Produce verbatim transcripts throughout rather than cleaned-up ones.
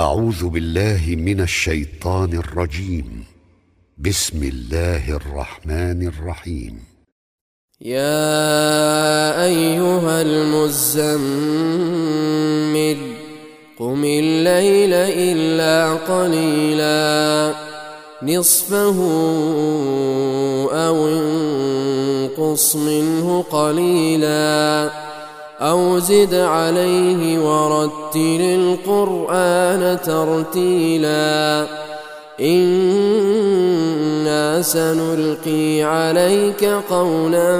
أعوذ بالله من الشيطان الرجيم. بسم الله الرحمن الرحيم. يا أيها المزمل قم الليل إلا قليلا نصفه أو انقص منه قليلا أو زد عليه ورتل القرآن ترتيلا إنا سنلقي عليك قولا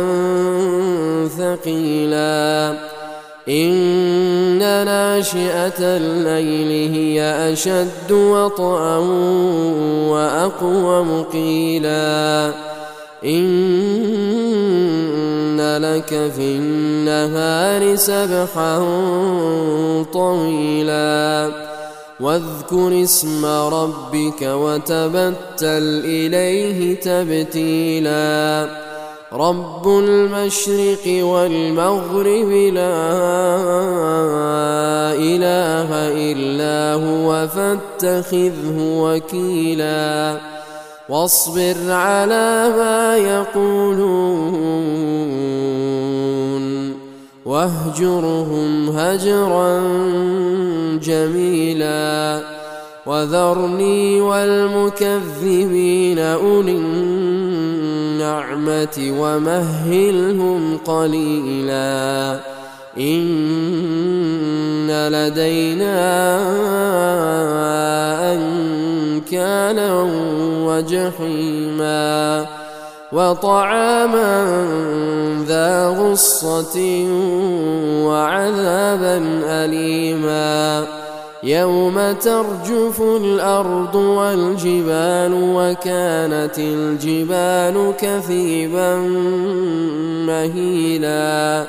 ثقيلا إن ناشئة الليل هي أشد وطئا وأقوم قيلا إن لك في النهار سبحا طويلا واذكر اسم ربك وتبتل إليه تبتيلا رب المشرق والمغرب لا إله إلا هو فاتخذه وكيلا واصبر على ما يقولون واهجرهم هجرا جميلا وذرني والمكذبين أولي النعمة ومهلهم قليلا إن لدينا أنكالا وجحيما وطعاما ذا غصة وعذابا أليما يوم ترجف الأرض والجبال وكانت الجبال كثيبا مهيلا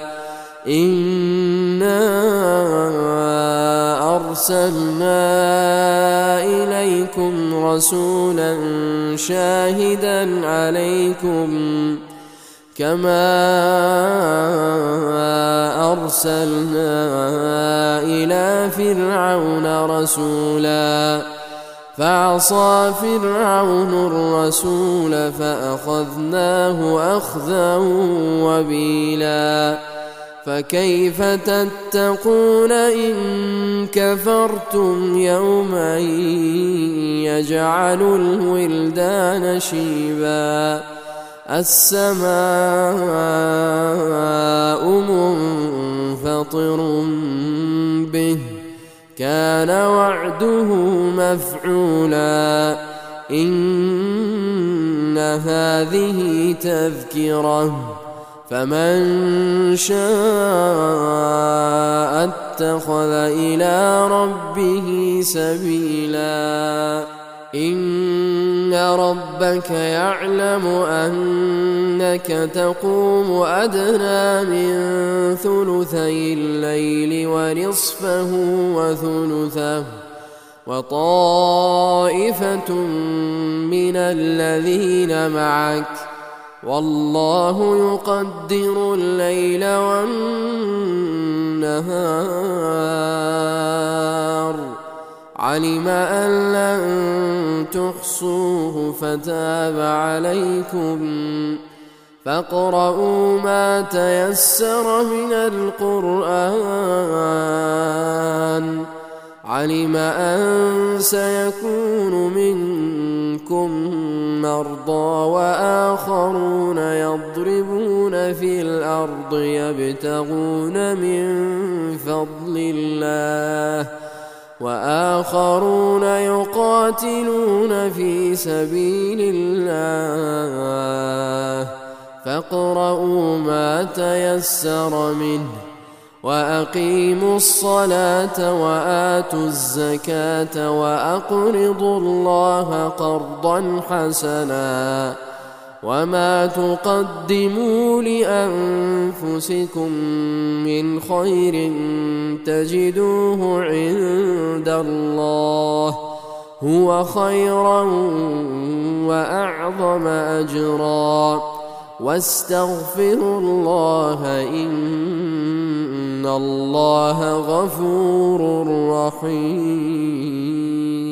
إنا أرسلنا إليكم رسولا شاهدا عليكم كما أرسلنا إلى فرعون رسولا فعصى فرعون الرسول فأخذناه أخذا وبيلا فكيف تتقون إن كفرتم يوما يجعل الولدان شيبا السماء منفطر به كان وعده مفعولا إن هذه تذكرة فمن شاء اتخذ إلى ربه سبيلا إن ربك يعلم أنك تقوم أدنى من ثلثي الليل ونصفه وثلثه وطائفة من الذين معك والله يقدر الليل والنهار علم أن لن تحصوه فتاب عليكم فاقرؤوا ما تيسر من القرآن علم أن سيكون منكم مرضى وآخرون يضربون في الأرض يبتغون من فضل الله وآخرون يقاتلون في سبيل الله فاقرؤوا ما تيسر منه وأقيموا الصلاة وآتوا الزكاة وأقرضوا الله قرضا حسنا وما تقدموا لأنفسكم من خير تجدوه عند الله هو خيرا وأعظم أجرا واستغفروا الله إن إن الله غفور رحيم.